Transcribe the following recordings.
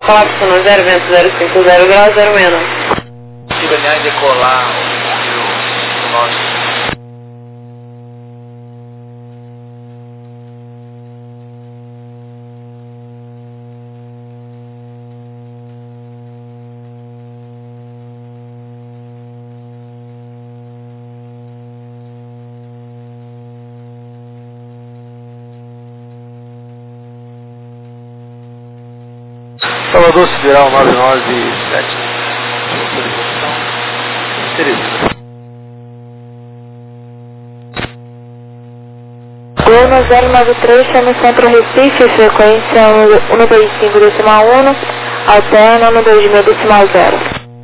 Colapso no 0, vento 050 graus, 069. Se ganhar e decolar o nosso. Salvador Sideral 997. Teresina. Gol 093, chama Centro Recife, frequência 125 decimal 1, alterna 126 decimal 0.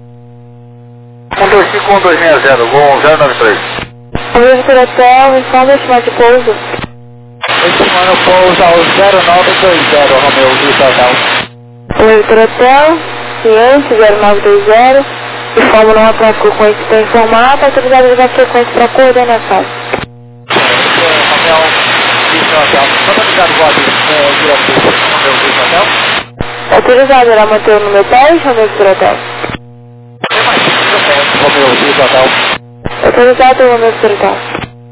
125 1260, Gol 093. Vitor Hotel, missão decimal de pouso. Estimando pouso ao 0920, Romeu Vitor Hotel. Vitor Hotel, ciência 0920, informa numa frequência para informar, autorizado a levar frequência para coordenação. Romeu Vitor Hotel. Quanto ligado o voto direto Romeu Vitor Hotel? Autorizado a manter o número 10, Romeu Vitor Hotel. Tem mais 5 Romeu Vitor Hotel. Autorizado o Romeu Vitor Hotel.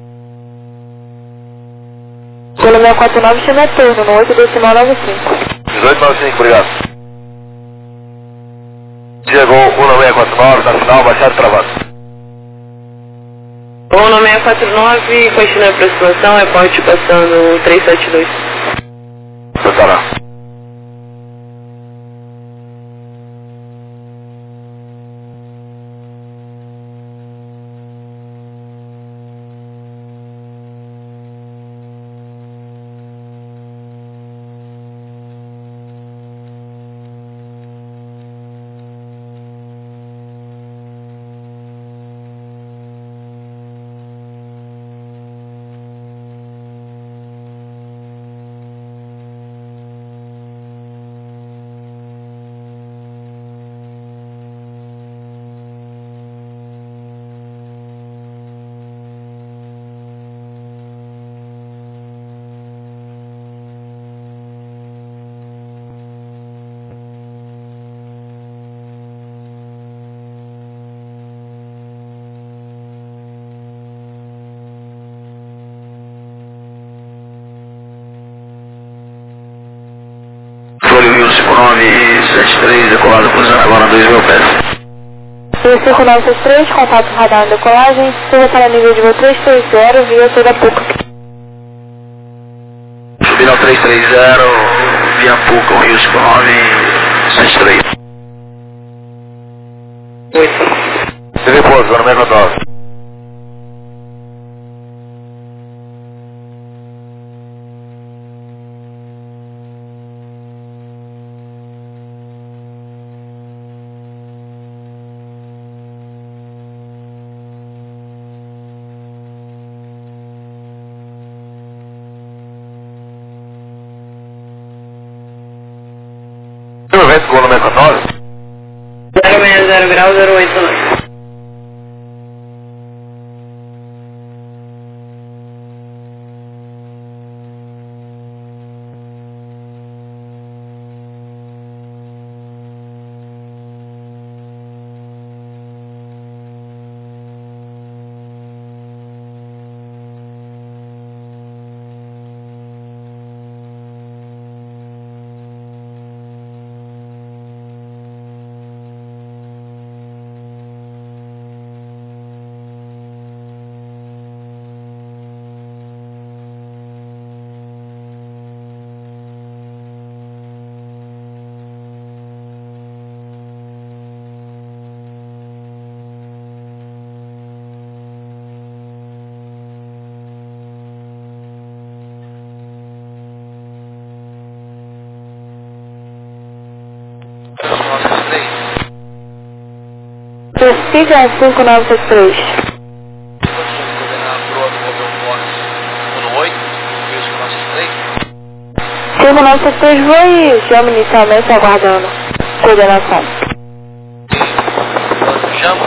Pelo 649, chama turno, no 8 decimal 95. 1895, obrigado. Diego 1649, nacional, baixado travado. 1649, continua a aproximação, reporte passando 372. Passará. Folha 5973, decolado por agora 2.000 pés. 5963, contato radar em decolagem, suba para nível de voo 330, via toda PUC. Subindo ao 330, via PUC, Rio 5973. 8. TV Pouso, no 69. Gol no 69. 060 graus, 089. Siga 5963. No 8, Rio 5963. 5963 foi, chama inicialmente aguardando coordenação. Chama?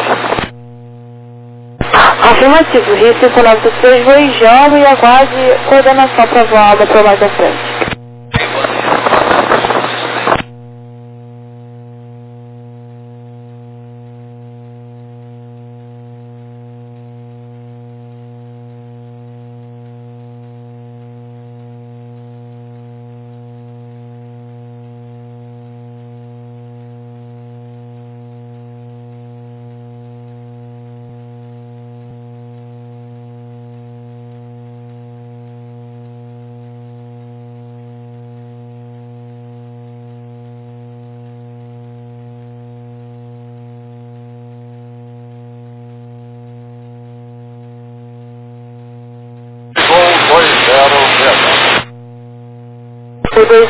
Afirmativo, Rio 5963 foi Jama e aguarde coordenação para voar para mais à frente.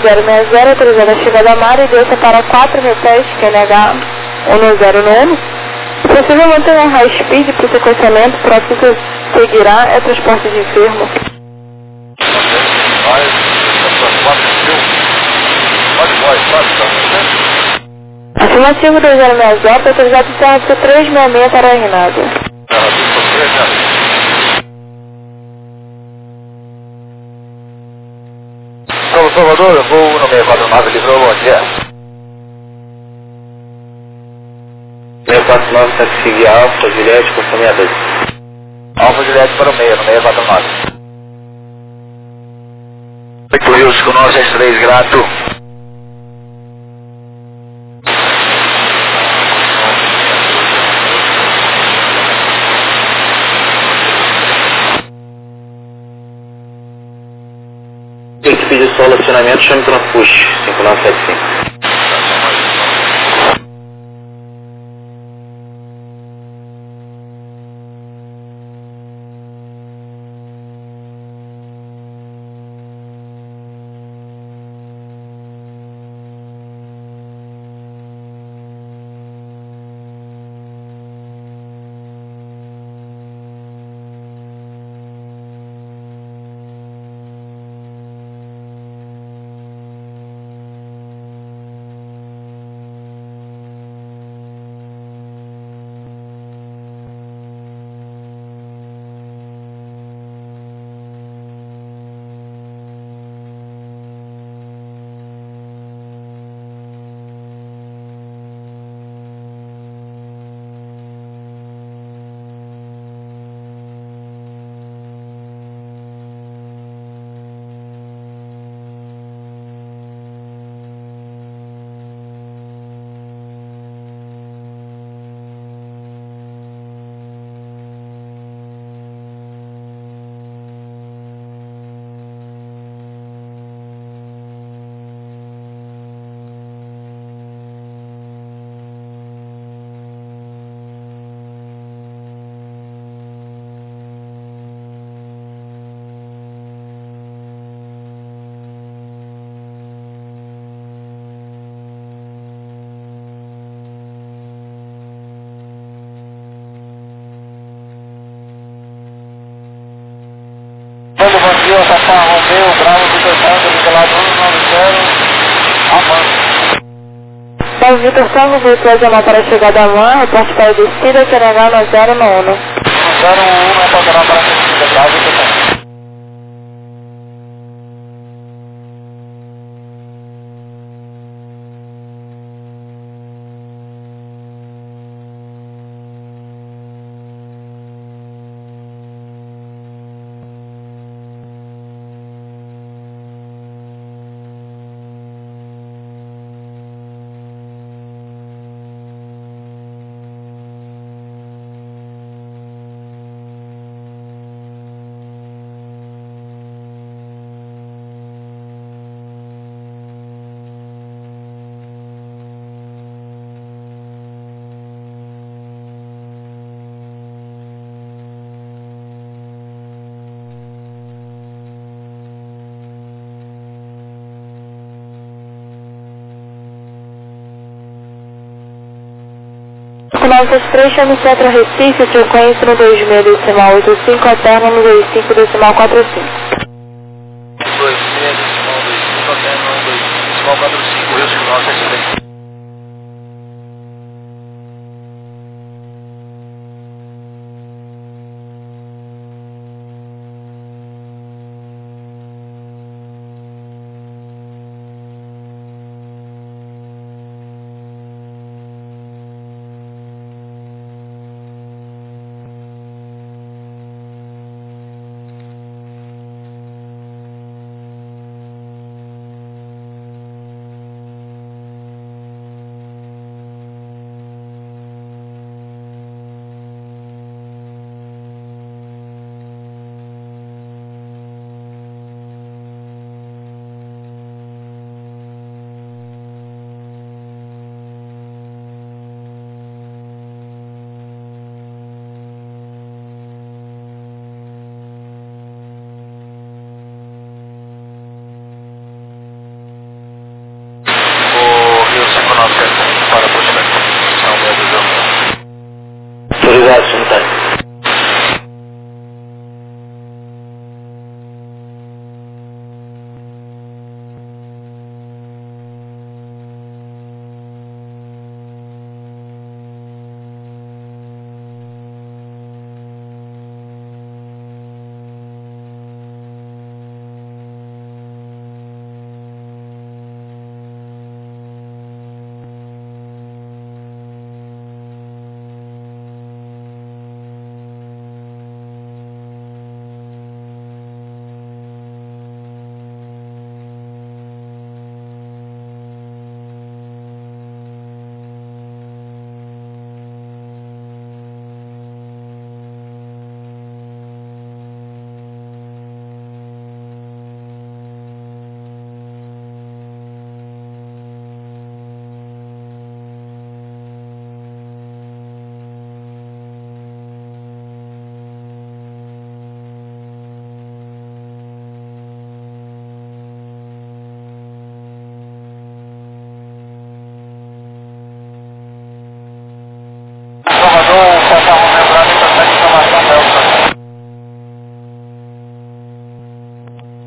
060, autorizada a chegada a mar e desça para 4 repés, QNH 190. Se possível, mantenha high speed para o sequenciamento, o próximo que seguirá é transporte de enfermo. Afirmativo 2060, autorizado a terra para 366 para a Renata. Salvador, voo no 649, livrou, bom dia. 649, está que seguir Alfa, Juliette, confirme a 2. Alfa Juliette para o meio, no 649. 8 Rios com 963, grato. Equipe de solo acionamento, chame Transpush, 5975. Bom dia, Safá Romeu, Bravo, Vitor Tango, Nicolás 190, Alfa. Salve Vitor Tango, veículo de para a chegada a mar, reporte para a descida, QNH 9090. 01, reportará para a descida, Bravo, Vitor Tango. Com 963, chame Centro Recife, frequência no 26,85, alterna no 25,45. 26,25, alterna no 25,45, Rio com 963.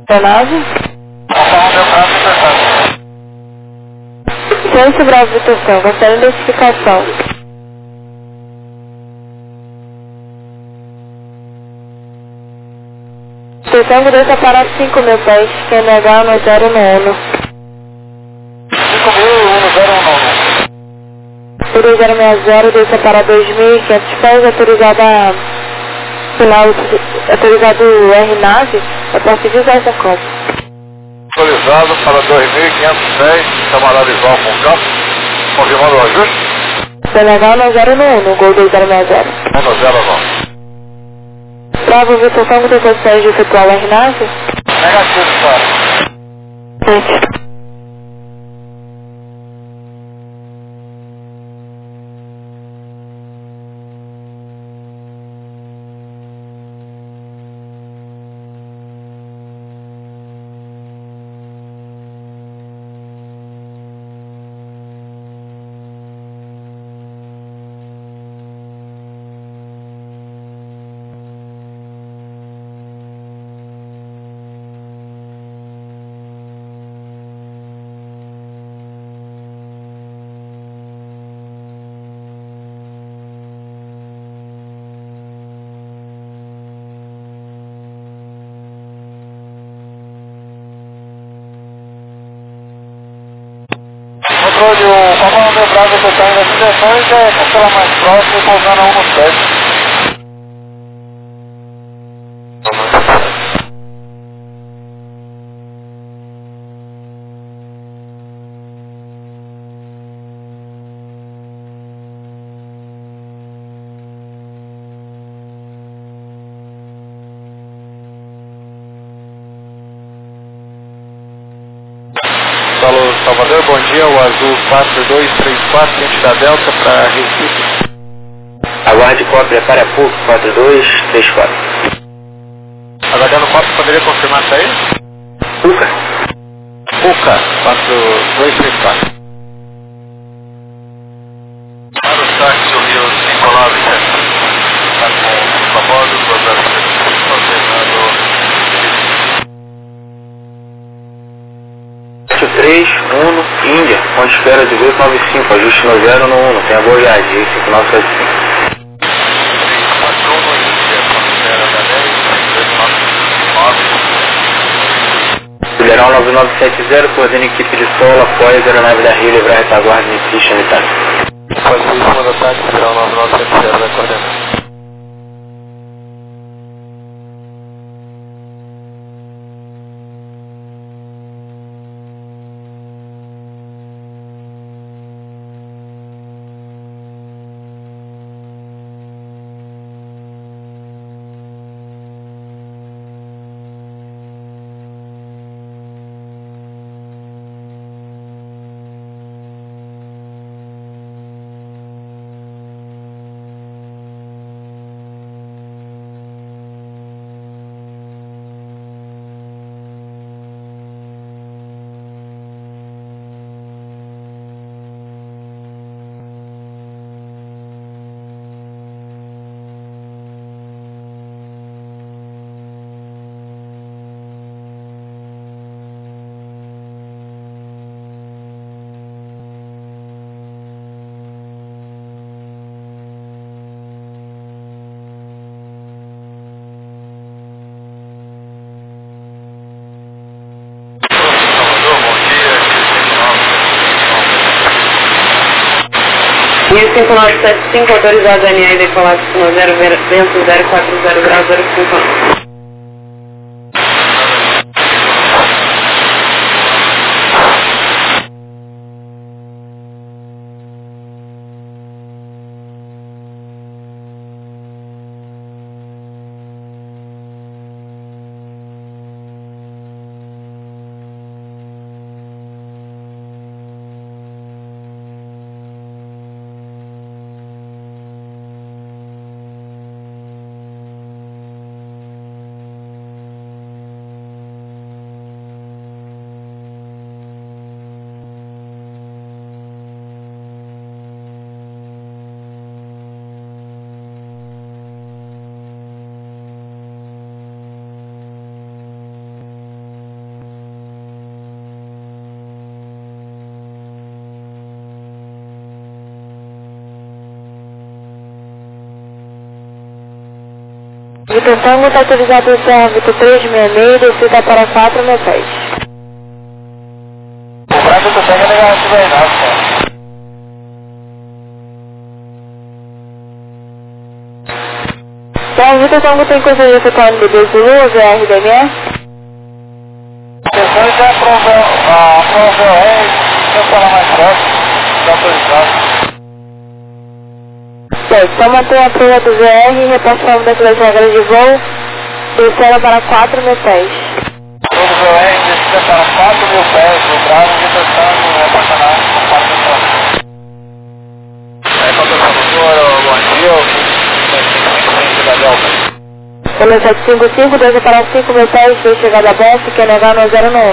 da nave. Romeu Bravo Vitor. Ciência Bravo Vitor, gostaria de identificação. Tango 2 aparato 5.000 pés, QNH 10 no ONU. 5.010. Tudo 060, 2 aparato 2.500 pés, autorizada final, autorizado R-Nave, a partir de usar essa compra. Autorizado para 2.510, camarada Ival com campo, confirmando o ajuste. QNH 10 no ONU, Gol 2060. 109. Bravo Vitor, Tango 16 de efetuar o R-Nave? Negativo, cara. Gente. Controle, o Romeu Bravo Vitor nas direções é cancela mais próximo, pousando 1 no 7. Salvador, bom dia, o azul 4234, cliente da Delta para Recife. Aguarde cópia para PUC 4234. Aguardando o copo, poderia confirmar isso aí? PUCA. PUCA 4234. Para o táxi, o Rio Nicolau Vicente. Está com o famoso, confirmando. 3, 1, Índia, ponte espera de 295, ajuste no 0 no 1, tem a boa viagem, 5975. 341 Índia, ponte espera da 10, 299. Federal 9970, coordena equipe de solo, apoia a aeronave da Rio, livrar retaguarda em Christian Itália. Pode ser isso, manda táxi, Federal 9970, vai coordenar. E o 5975 autorizado a NA e decolar no 0 vento 040 grau 05. Vitor Tango está autorizado o Serra Vitor 366, descida para 4 metais. O Brasil do Tango é negativo aí, não, cara. Serra Vitor Tango tem coisa de efetuar no BB Zulu, VRDME? Depois já aprovou o R, deixa eu falar mais próximo, está autorizado. Certo, então mantém a prova do VR e repassamos das regras de voo, descendo para 4 metais. Todo o R descida para 4.000 pés, o Brasil de Tango é apaixonado por 4 metros. Professor, bom dia, Pelo 755, desce para 5 metais, de chegada a Boff, que é negar no 0 no 1.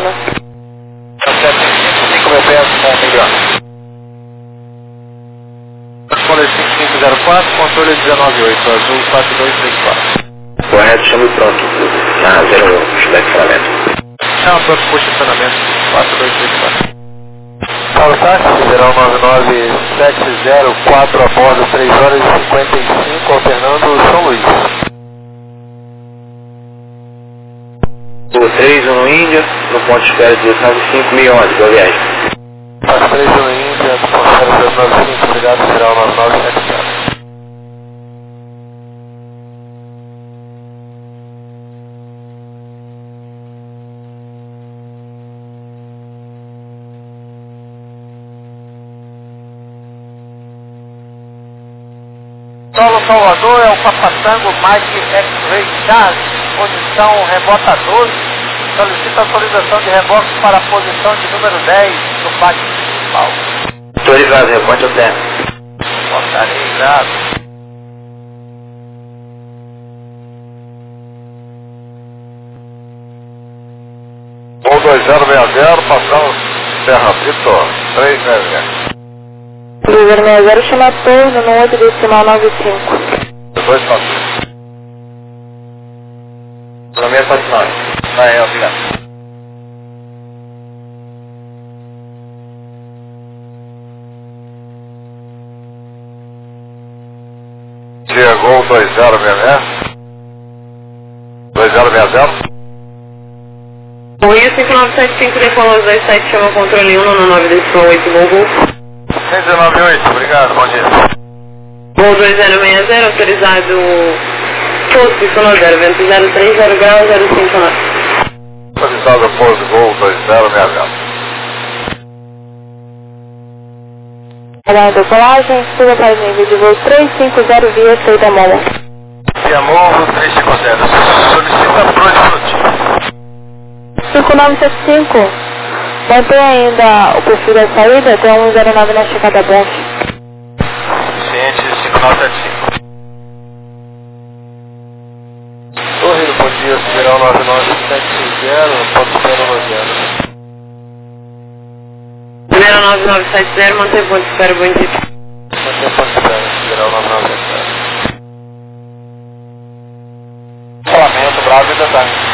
755 mil pés, com milhão. Controle 5504, controle 198, azul 4234. Correto, chame pronto. Na 01, estacionamento. Chama pronto por estacionamento 4234. Paulo Táxi, geral 99704 a bordo, 3 horas e 55, alternando São Luís. O 31 Índia, no ponto de espera de 95 milhões, boa viagem. As 3 no Índia, ponto 0295, obrigado, geral 9970. Solo Salvador é o Papatango Mike X-Ray Charlie, posição rebota 12, solicita autorização de reboque para a posição de número 10 do pátio principal. Autorizado, reponte ao terra. Portaria grave. Voo 2060, passamos Serra Vitor, 360. Cruzeiro 60, chama turno no 8 decimal 95. Depois passou. Primeiro patinóis. Vai, obrigado. Chegou 2060. 2060. Oi, 5975, decola 27, chama controle 1 no 9 decimal 8, Gol. 198, obrigado, bom dia. Voo 2060, autorizado posto sonodero, vento 030 graus, 059. Autorizado pouso Gol 2060. Para a decolagem, suba para o nível de voo 350 via Feita Mola. Via Morro 350, solicita produtivo. 5975, mantém ainda o perfil da saída, tem 109 na chegada Boff. Ciente 5975. Torre do Bom Dia, Sideral 99760, ponto 090. 09970, mantém ponto de espera, bom dia. Mantém ponto de espera, Sideral 9970. Falamento, Bravo e Detalhe.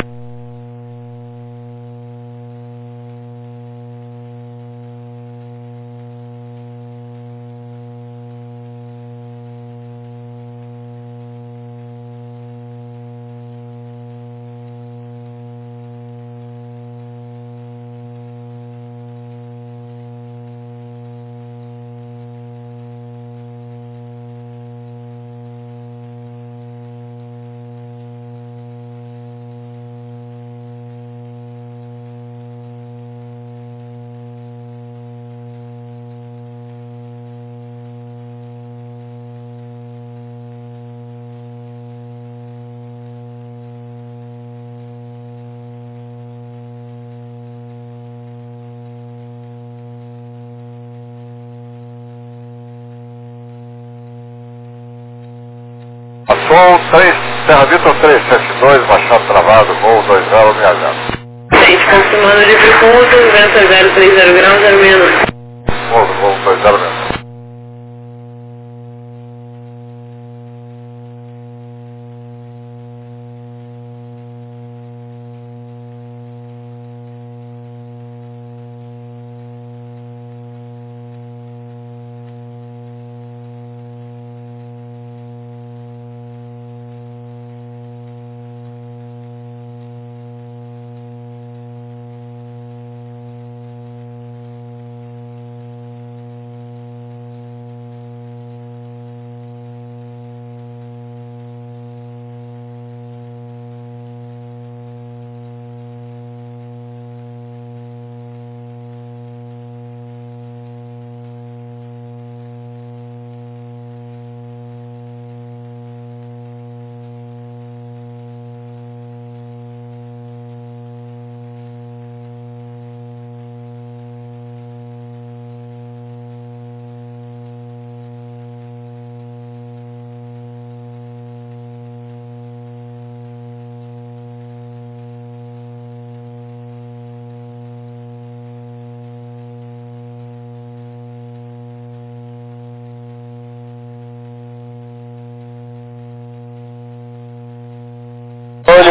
Passou 3, Serra Vitor 372, Machado Travado, voo 2060. Gente, confirmando de pouso, vento 030 graus, 069. Voo 2060.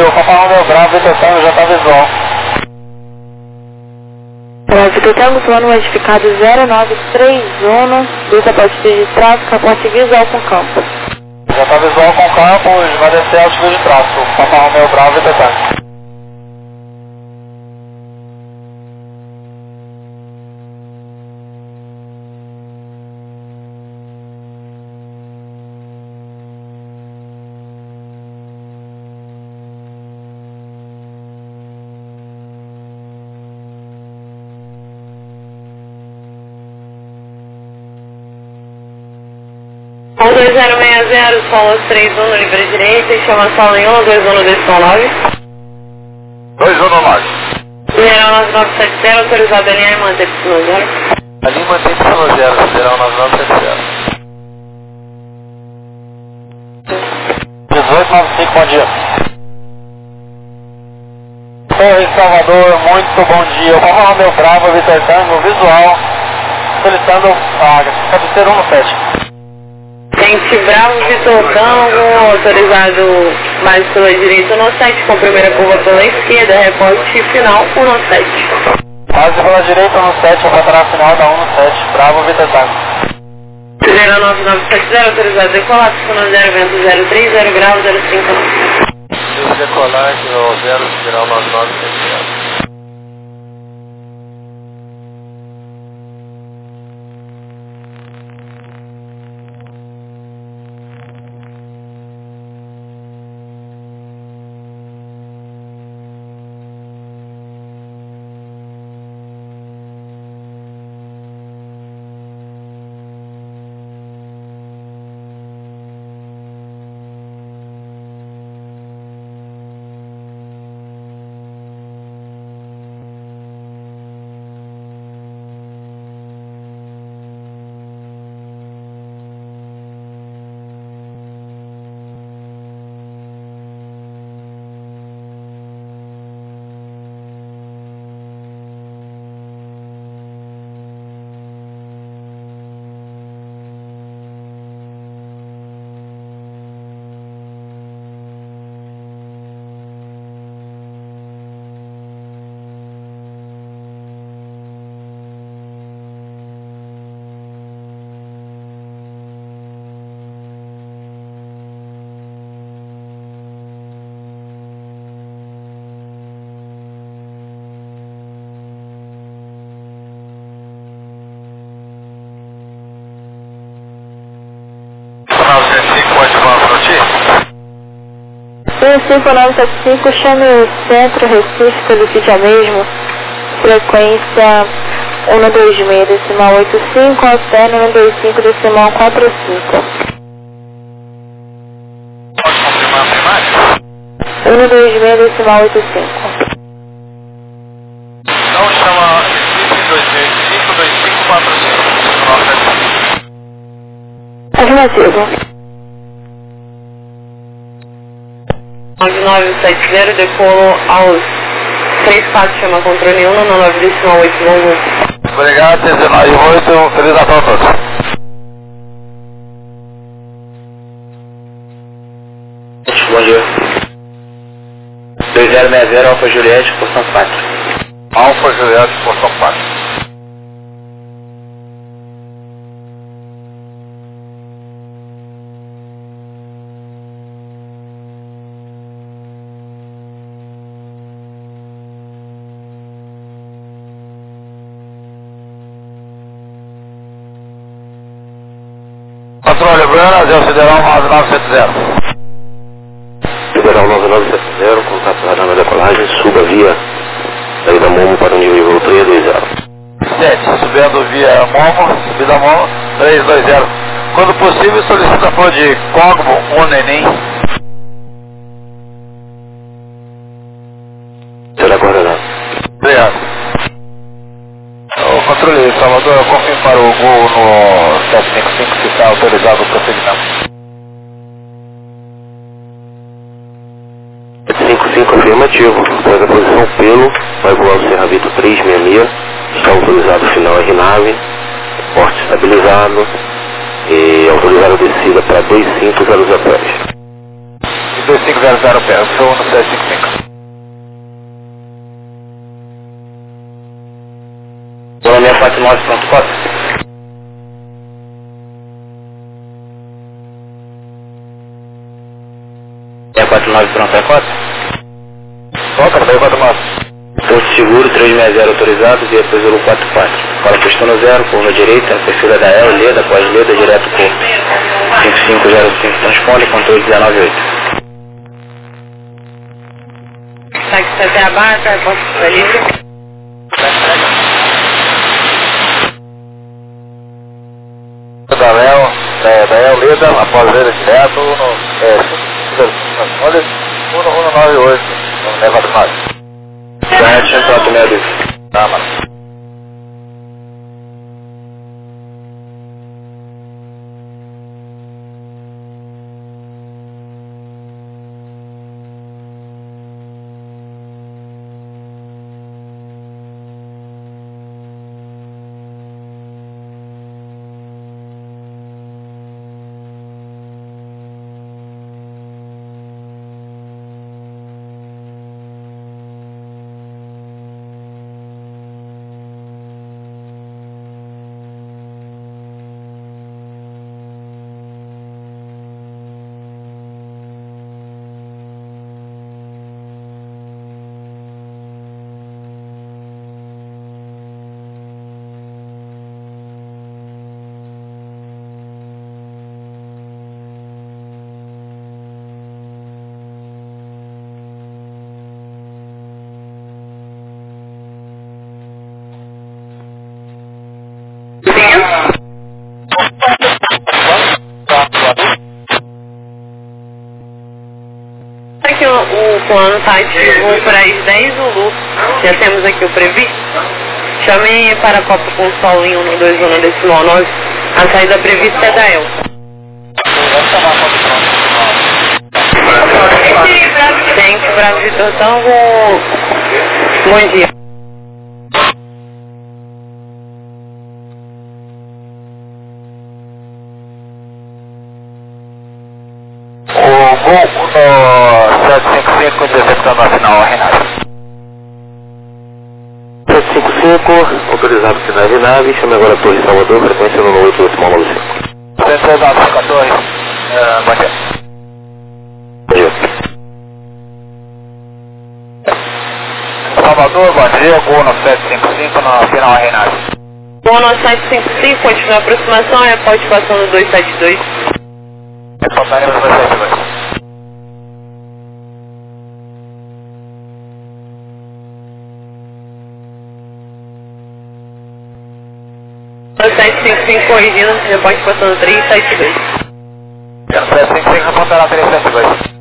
Papa Romeo Bravo, Vitor Tango, já tá visual. Vitor Tango, plano modificado 0931, desça para altitude de tráfego, reporte visual com campo. Já tá visual com campo, vai descer a altitude de tráfego, Papa Romeo Bravo, Vitor Tango. O 2060, solo 31 livre direita e chama sala em 1, 21 decisão 9. 219. General 9970, autorizado a linha e manter no 0. Ali mantém no 0, General 9970. 1895, bom dia. Torre Salvador, muito bom dia. O Papa Romeo Bravo, Vitor Tango, visual, solicitando a cabeceira 17. Gente Bravo, Vitor Tango, autorizado mais pela direita 17, com a primeira curva pela esquerda, reporte final 17. Quase pela direita 17, vou botar na final da 17, Bravo, Vitor Tango. 09970, autorizado decolar, piscina 0, vento 03, 0 grau, 059. Decolar, kilo 0, geral 9970. O 5975, chame o centro, Recife, solicite ao mesmo, frequência 126, decimal 85, alterno 125, decimal 45. Pode confirmar a primária? 126, decimal 85. Então chama Recife 2005, 2545. Afirmativo. 9970, decolo aos 34, chama controle 1, 99 decimal 811. Obrigado, 198, feliz Natal a todos. Bom dia. 2060, Alfa Juliette, porção 4. Alfa Juliette, porção 4. Controle Brasil, Federal 9970. Federal 9970, contato radar decolagem, suba via saída Momo para o nível 320. 7, subindo via Momo, subida Momo, 320. Quando possível, solicita apoio de Cogbo, Nenem. Será coordenado. Obrigado. O controle Salvador, confirme para o Gol no 755 se está autorizado o procedimento. 755 afirmativo. Após a posição pelo, vai voar o Serra Vitor 366. Está autorizado o final RNAV, porte estabilizado e autorizado a descida para 2500 pés. 2500 pé, eu sou no 755. Boa 649, pronto, pode? Pronto, é cota? Toca, 649. Porto Seguro, 360 autorizado, via Cruzeiro 44. Fala Pestona 0, curva direita, perfil da El, Leda, pós-Leda, direto por 5505, transponder, controle 198. Táxi até a barca, posso estar livre? Da El, Leda, após Leda, direto, olha, 198, leva do mais. 746. Tá, mano. Aqui o plano está ativo para as 10 Zulu. Já temos aqui o previsto. Chame para Copa com Sol em 121 decimal 9. A saída prevista é da El. Tem que Bravo Vitor Tango. Bom dia. O Gol no 755 interceptando a final, Renato. 755, autorizado sinal de nave, chame agora a Torre Salvador, frequência no 8895. 195 a Torre, bom dia. Salvador, bom dia, Gol no 755 na final, Renato. Gol no 755, continua a aproximação, é pode passar no 272. Passaremos no 272. No 755 corrigindo, você pode passar no 372. 755 apontará 372.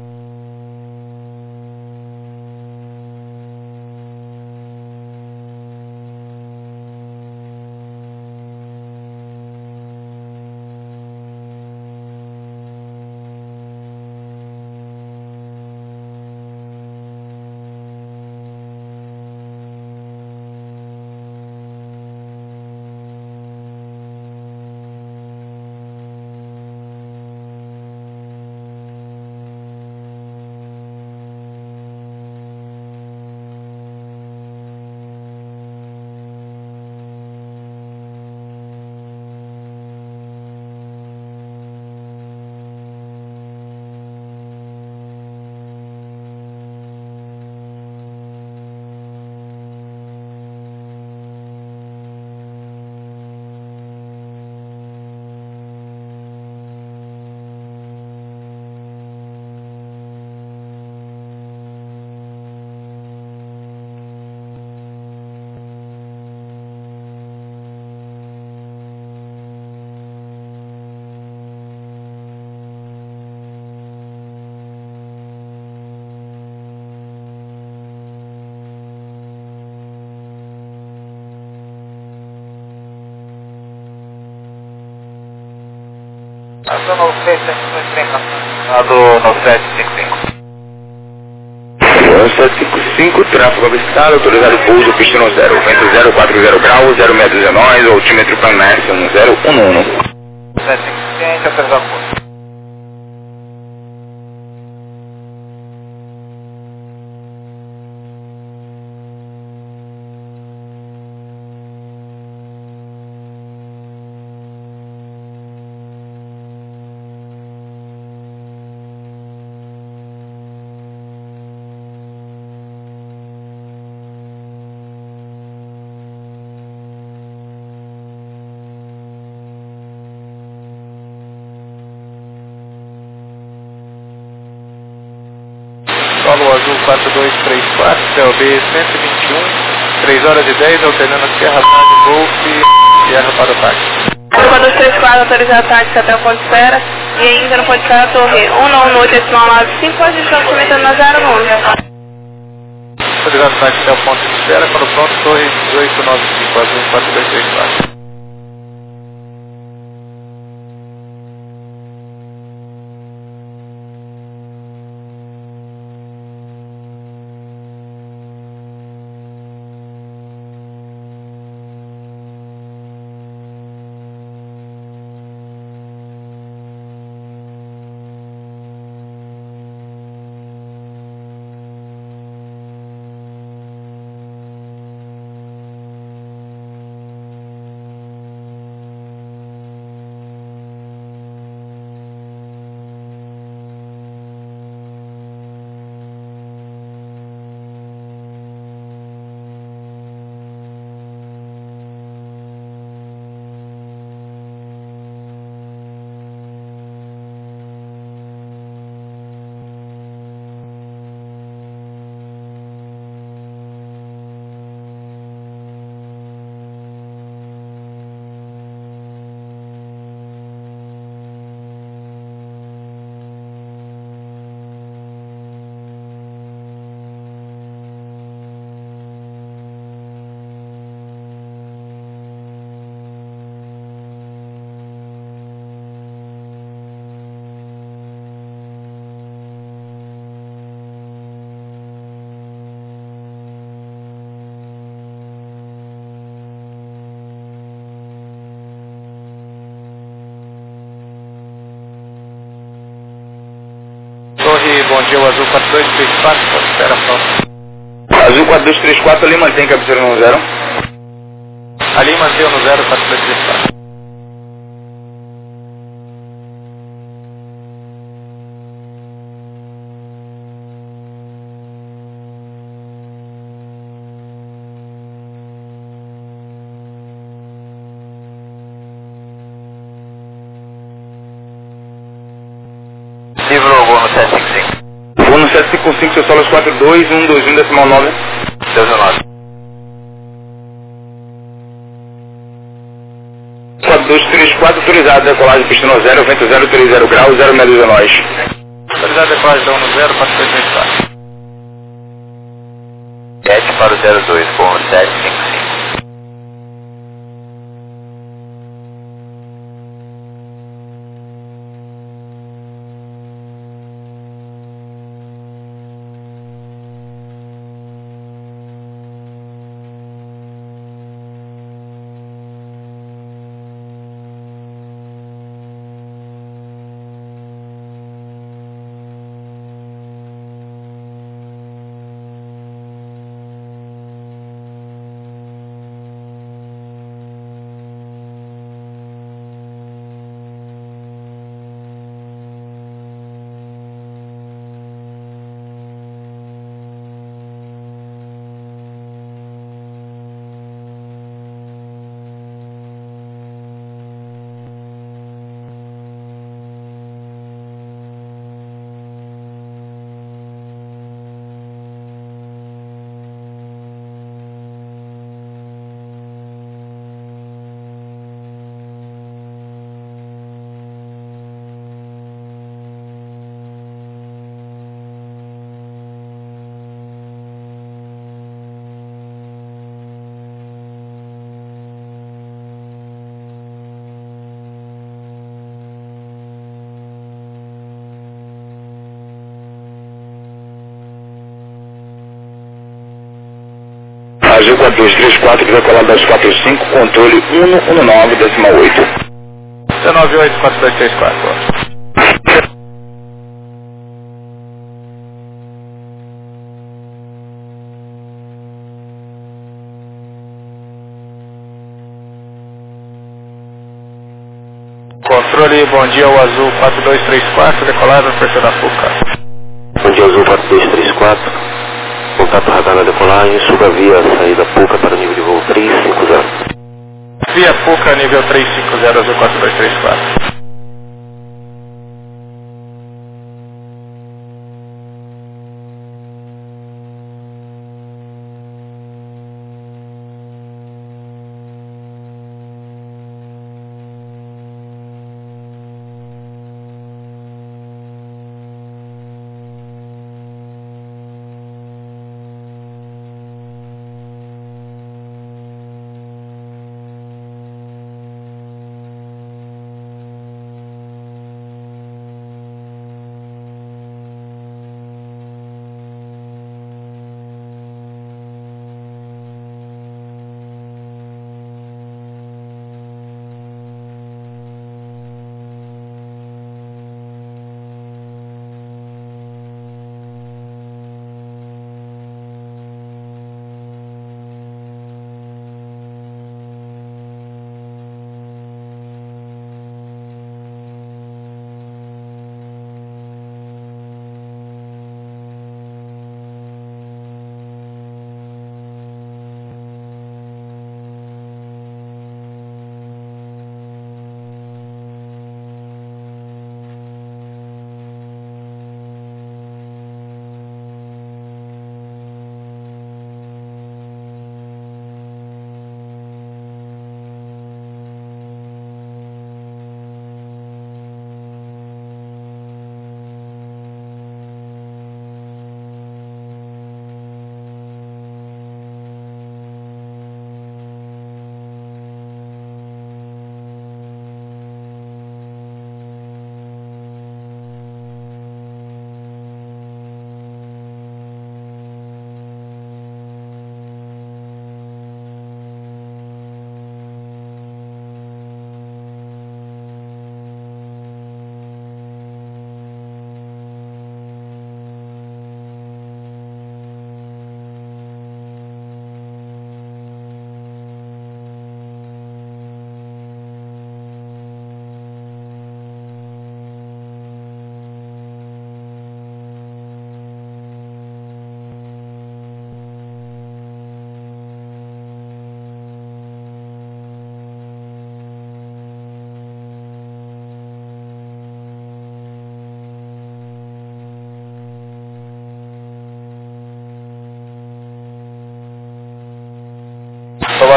Estou no 755. No 755. 755, tráfego avistado, autorizado pouso, pistão 0, vento 040 graus, 0 metros é nós, altímetro permanece 1011. 755, autorizado pouso. 4234, CLB 121, 3 horas e 10, alternando Sierra Tarde, Golf, Sierra para o táxi. 4234, autorizado táxi até o ponto de espera, e ainda no ponto de espera, torre 19895, pode estar comentando na 011. Autorizado táxi até o ponto de espera, para o pronto, torre 1895, azul 4234. Torre, bom dia, o azul 4234, espera pronto. Azul 4234, ali mantém cabeceira no 0. Ali mantém no 0, 4234. Livro voo no 755. Voo no 755, seu solo 42121,9. 19. 4234, autorizado, decolagem pista no 0, vento 030 graus, 0 metros de nós. Autorizado decolagem no 0, 4234. 7 para o 02, voo no 755. Azul 4234, decolado das 45, controle 119,8. 198, 4234. Controle, bom dia, o azul 4234, decolado, pressão da Fuca. Bom dia, azul 4234, contato radar na decolagem, suba via saída Puca para nível de voo 350. Via Puca, nível 350, azul 4234.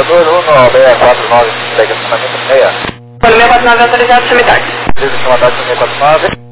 Salvador, 10649, segue acionamento 6. Polo 649 autorizado, chame táxi. Beleza, chama táxi 649.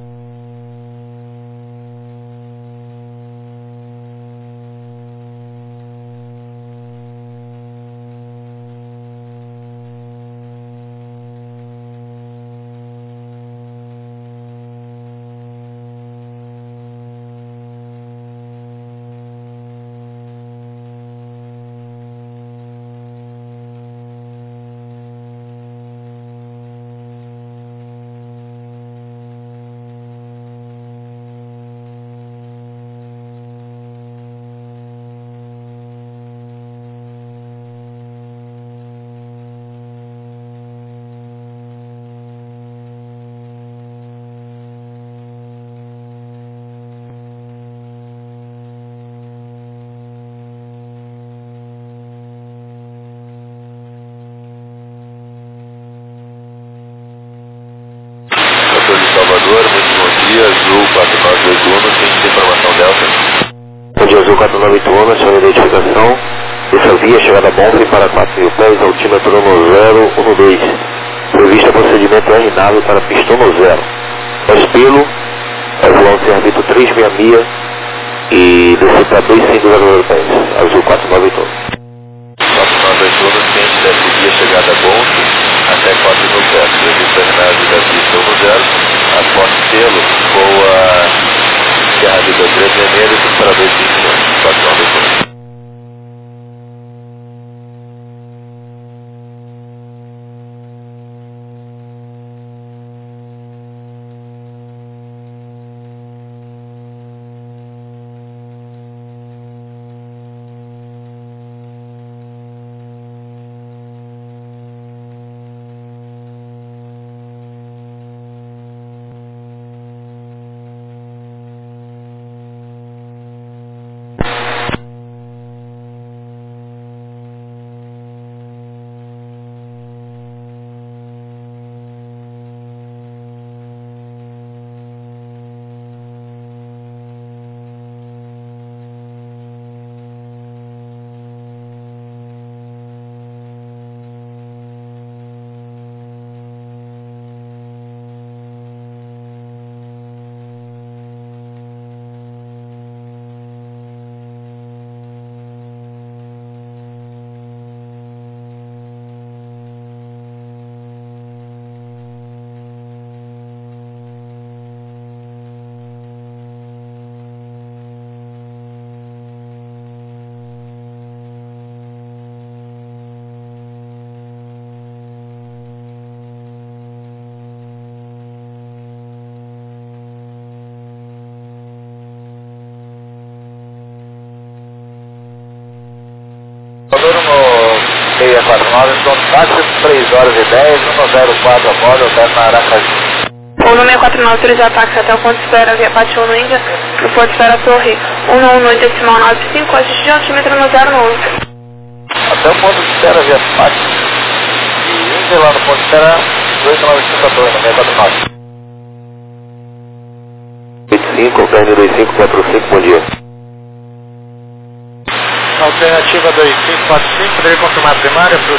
Salvador, muito bom dia, Azul 4981, tem de informação Delta. Bom dia, Azul 4981, sua identificação. Desceu chegada a Bonfim para 4.000 pés, altímetro no 012. Prevista procedimento R9 para pistão no 0. Espelo, voando sem arbítrio 366 e desceu para 2500 pés. Azul 4981. 4981, ciente da subida chegada a Bonfim até 4.000 pés. Prevista R9 da pista no 0. Após selo, voa Serra Vida 366 para 2.500. 4981. Salvador no 649, então táxi 3 horas e 10, 104 a bordo, até na Aracaju. Polo 649 autorizado táxi até o ponto de espera via Pátio no Índia, no ponto de espera Torre 118.95, ajuste de altímetro no 011. Até o ponto de espera via Pátio e Índia lá no ponto de espera 295 a Torre, no 649. 85, KM 2545, bom dia. Alternativa 2545, poderia confirmar a primária para o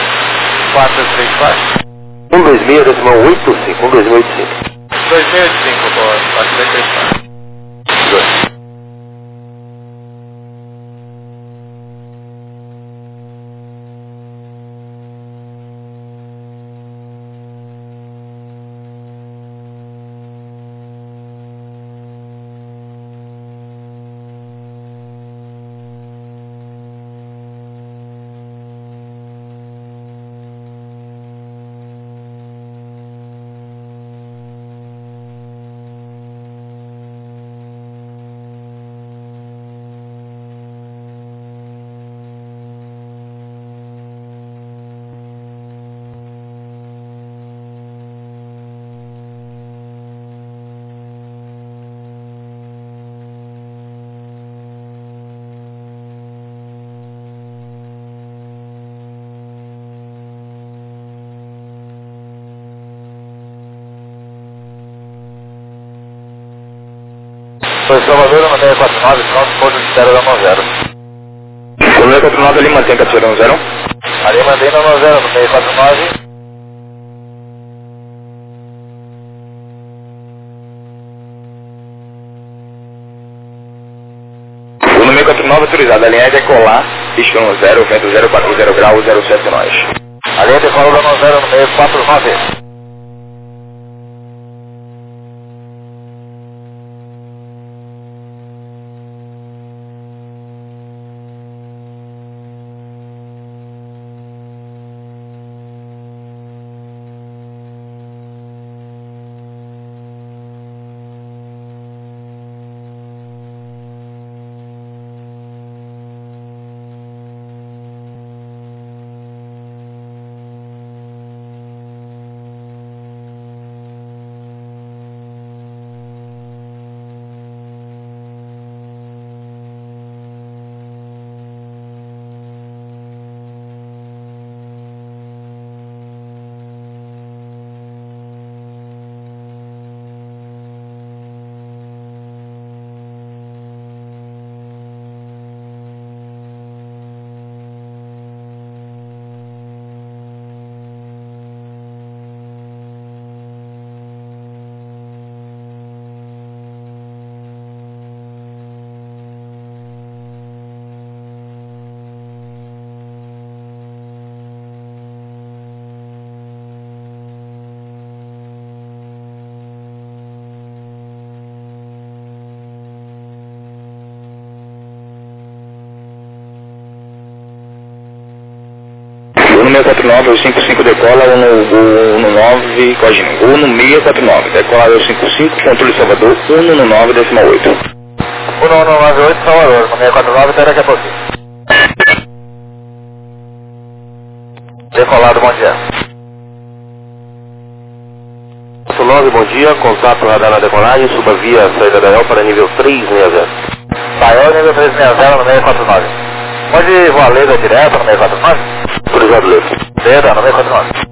2434? 126, decimal 85, 12685. 2685, boa, 434. Foi Salvador, no 649, pronto, ponto de espera da 90. O 649 ali mantém captura no 0? Ali mandei no 90 no 649. O número 49 autorizado, a linha é decolar, pista 10, vento 040 graus, 07 nós. A linha decola no 90 no 649. O número 49, o 55 decola, o no 9, corrigindo, o no 649, decola o 55, controle Salvador, 1 no 9, 8. 1 no 98 Salvador, no 649 até daqui a pouquinho. Decolado, bom dia. 9, bom dia, contato radar na decolagem, suba via saída da EL para nível 360. Maior nível 360 no 649. Pode voar laser direto no 649? Autorizado leve. Laser no 649.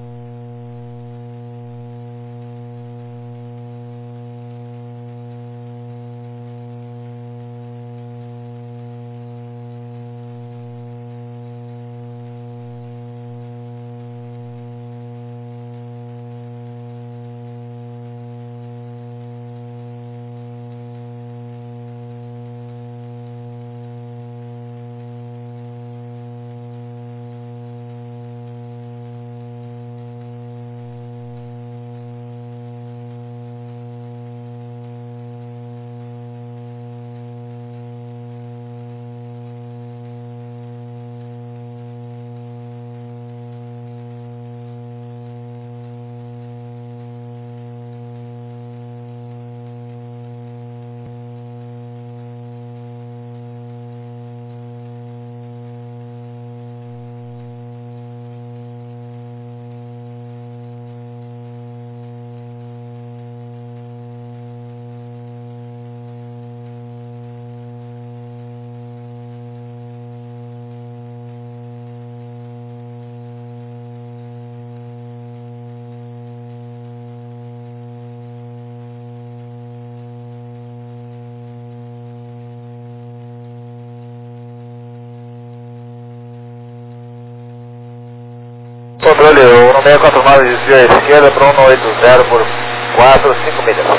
Controle, o no 649 desvio à esquerda para 180 por 4, 5 milhas.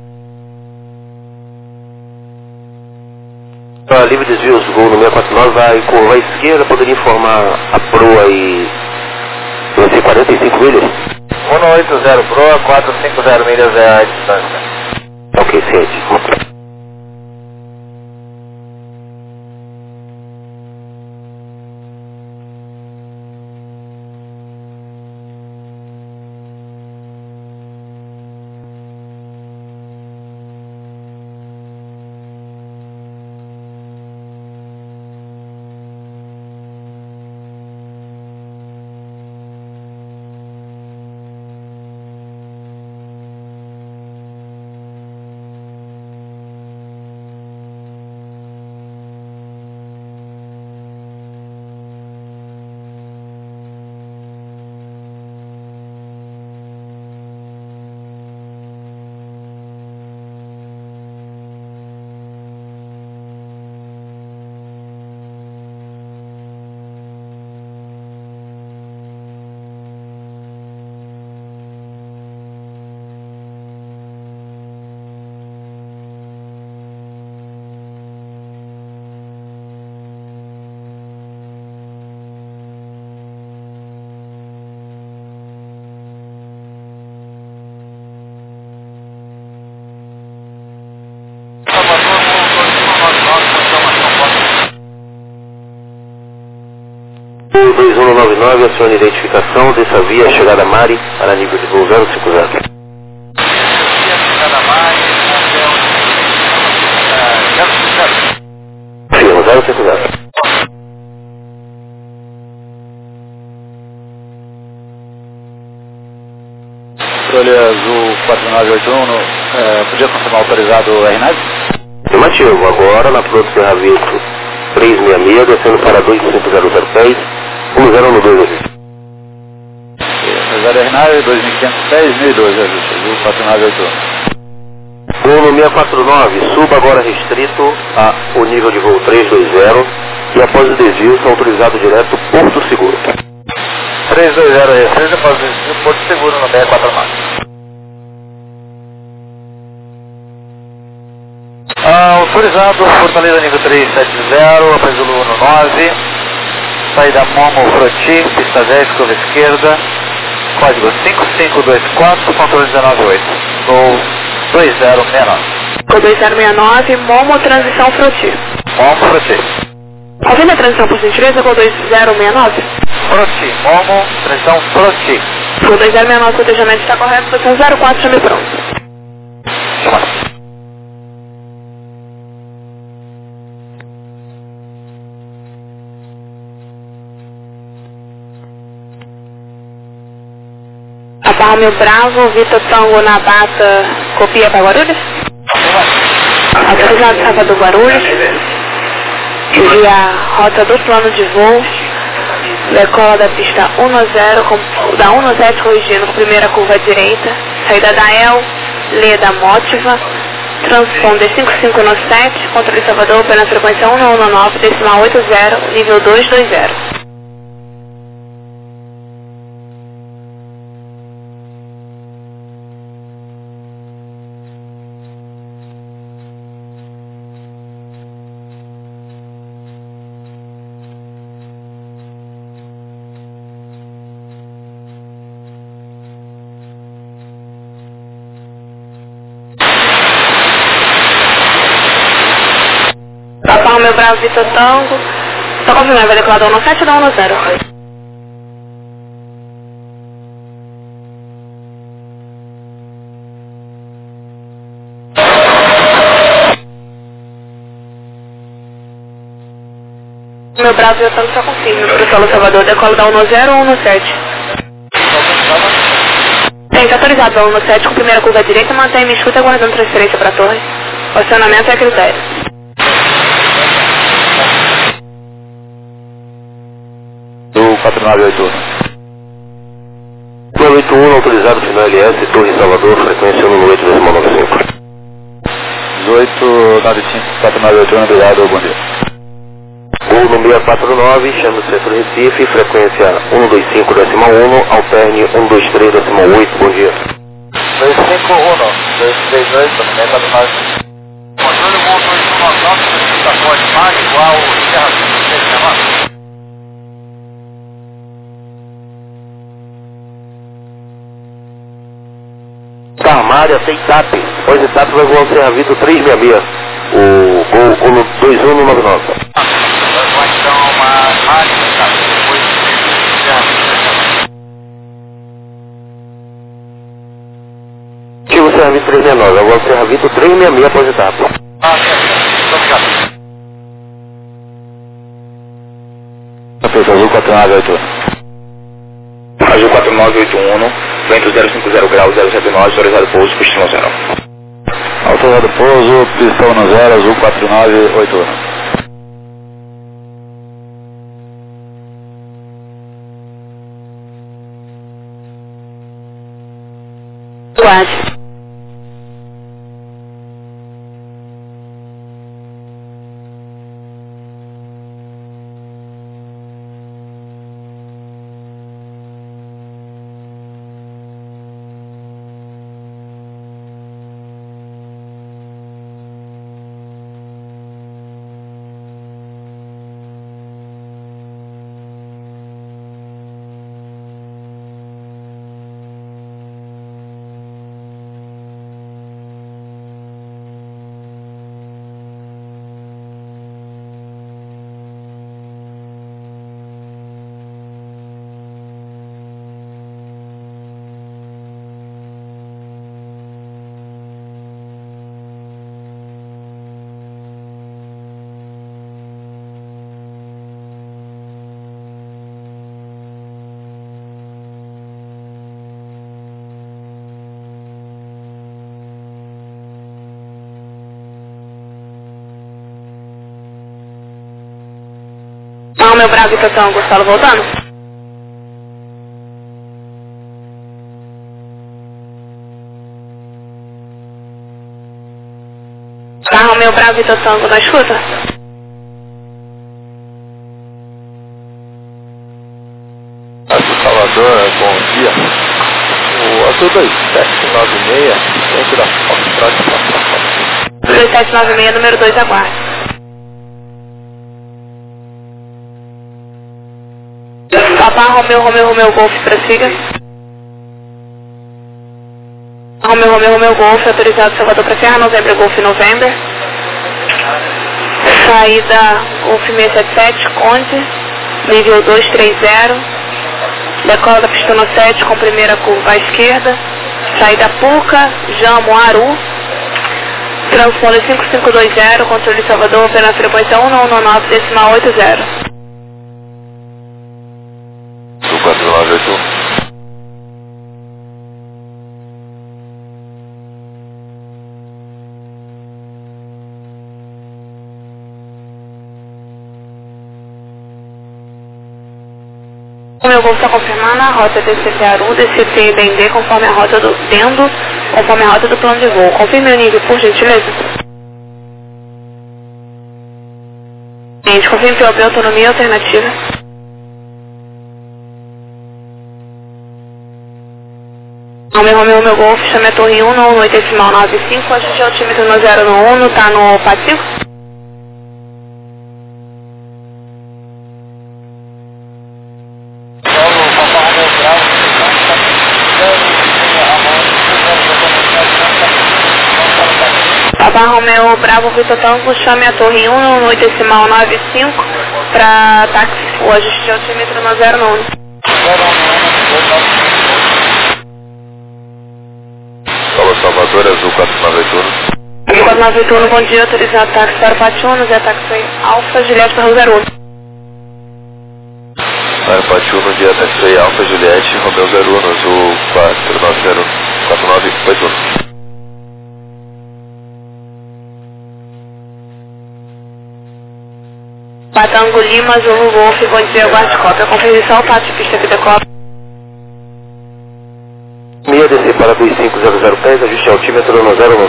Livre desvios, voo no 649, vai curva à esquerda, poderia informar a proa e vai ser 45 milhas? 180 proa, 450 milhas é a distância. Ok, ciente. 499, acione identificação dessa via chegada Mari para nível de voo 050. Chegada Mari, Firma 050. Controle Azul 4981, podia confirmar autorizado o R9? Afirmativo, agora na Fruta Ferravito 366, descendo para 25010, 1012 ajuste. Reserva R9, 2510, 1012 ajuste, Azul 4981. Voo no 649, suba agora restrito ao nível de voo 320 e após o desvio são autorizados direto Porto Seguro. 320 restrito, após o desvio, Porto Seguro no 649. Autorizado, Fortaleza nível 370, Apesulu 19, saída Momo Froti, pista 10, curva esquerda, código 5524, controle 198, Gol 2069. Gol 2069, Momo, transição Froti. Momo Froti. Confirma a transição por gentileza, Gol 2069. Froti, Momo, transição Froti. Gol 2069, cotejamento está correto, posição 04, chame pronto. Palme Bravo, Vitor Tango na Bata, copia para Guarulhos? Autorizado Salvador Guarulhos, via rota do plano de voo, decola da pista 10, da 17 corrigindo, primeira curva à direita, saída da El, Leda Mótiva, transponder 5597, controle Salvador, pela frequência 119, decimal 80, nível 220. Meu Bravo Vitor Tango. Só confirmar, vai decolar da 17 ou da 10? Meu Bravo Vitor Tango só confirma. Pro Solo Salvador, decola da 10 ou 17? Tem, tá autorizado da 17 com primeira curva à direita, mantém me escuta aguardando transferência para a torre. O acionamento é critério. Do 498. 981, autorizado final LS, Torre Salvador, frequência 198,95. 1895, 498, obrigado, bom dia. Voo no 649, chama o centro Recife, frequência 125,1, alterne 123,8, bom dia. 251, 238, 649. Controle voo 219, pista Forte Mar, igual Serra 569. Carmário até ITAP. Após ITAP vai voar o Serra Vitor 366. O Gol 2199. Então, uma máquina, depois Tive o Serra Vitor 369. Agora o Serra Vitor 366 após ITAP. muito obrigado. Azul 4981. Azul 4981, vento 050 graus, 079, autorizado pouso, pistão 0. Autorizado pouso, pistão no 0, Azul 4981. Guarde. Romeu Bravo e Totango, Gustavo voltando. Tá, Romeu Bravo e Totango na escuta? Azul Salvador, bom dia. O Azul 2796, dentro da foto, próxima. 2796, número 2, aguarde. Papá, Romeu, Golf, prossiga. Romeu, Golf, autorizado Salvador para Serra, Novembro, Golf, Novembro. Saída, Golf 677, Conde, nível 230. Decola da pista no 7 com primeira curva à esquerda. Saída Puca, Jamo, Aru. Transponder 5520, controle Salvador, operando frequência 1119,80. 498. O meu voo está confirmando a rota DCT Aru, DCT e Dendê conforme a rota do Dendo, conforme a rota do plano de voo. Confirme o nível, por gentileza. Gente, confirme POB, autonomia alternativa. Romeu Golf, chame a torre 1 no 8,95, ajuste altímetro no 0 no 1, tá no Pátio. Papá Romeu Bravo Vitor Tango, chame a torre 1 no 8,95 para táxi full, ajuste altímetro no 0 no 1. Salvador, Azul 491. Azul 491, bom dia, autorizado táxi para o Pátio 1, Zé Táxi Alfa, Juliette para o 01. Pátio 1, dia Táxi Alfa, Juliette, Romeu 01, Azul 4981. Patango Lima, Azul Golf, bom dia, aguarde cópia. Confirmação, Pátio Pista Vida Copa. Meia DC para 2500 pés, ajuste altímetro no 01.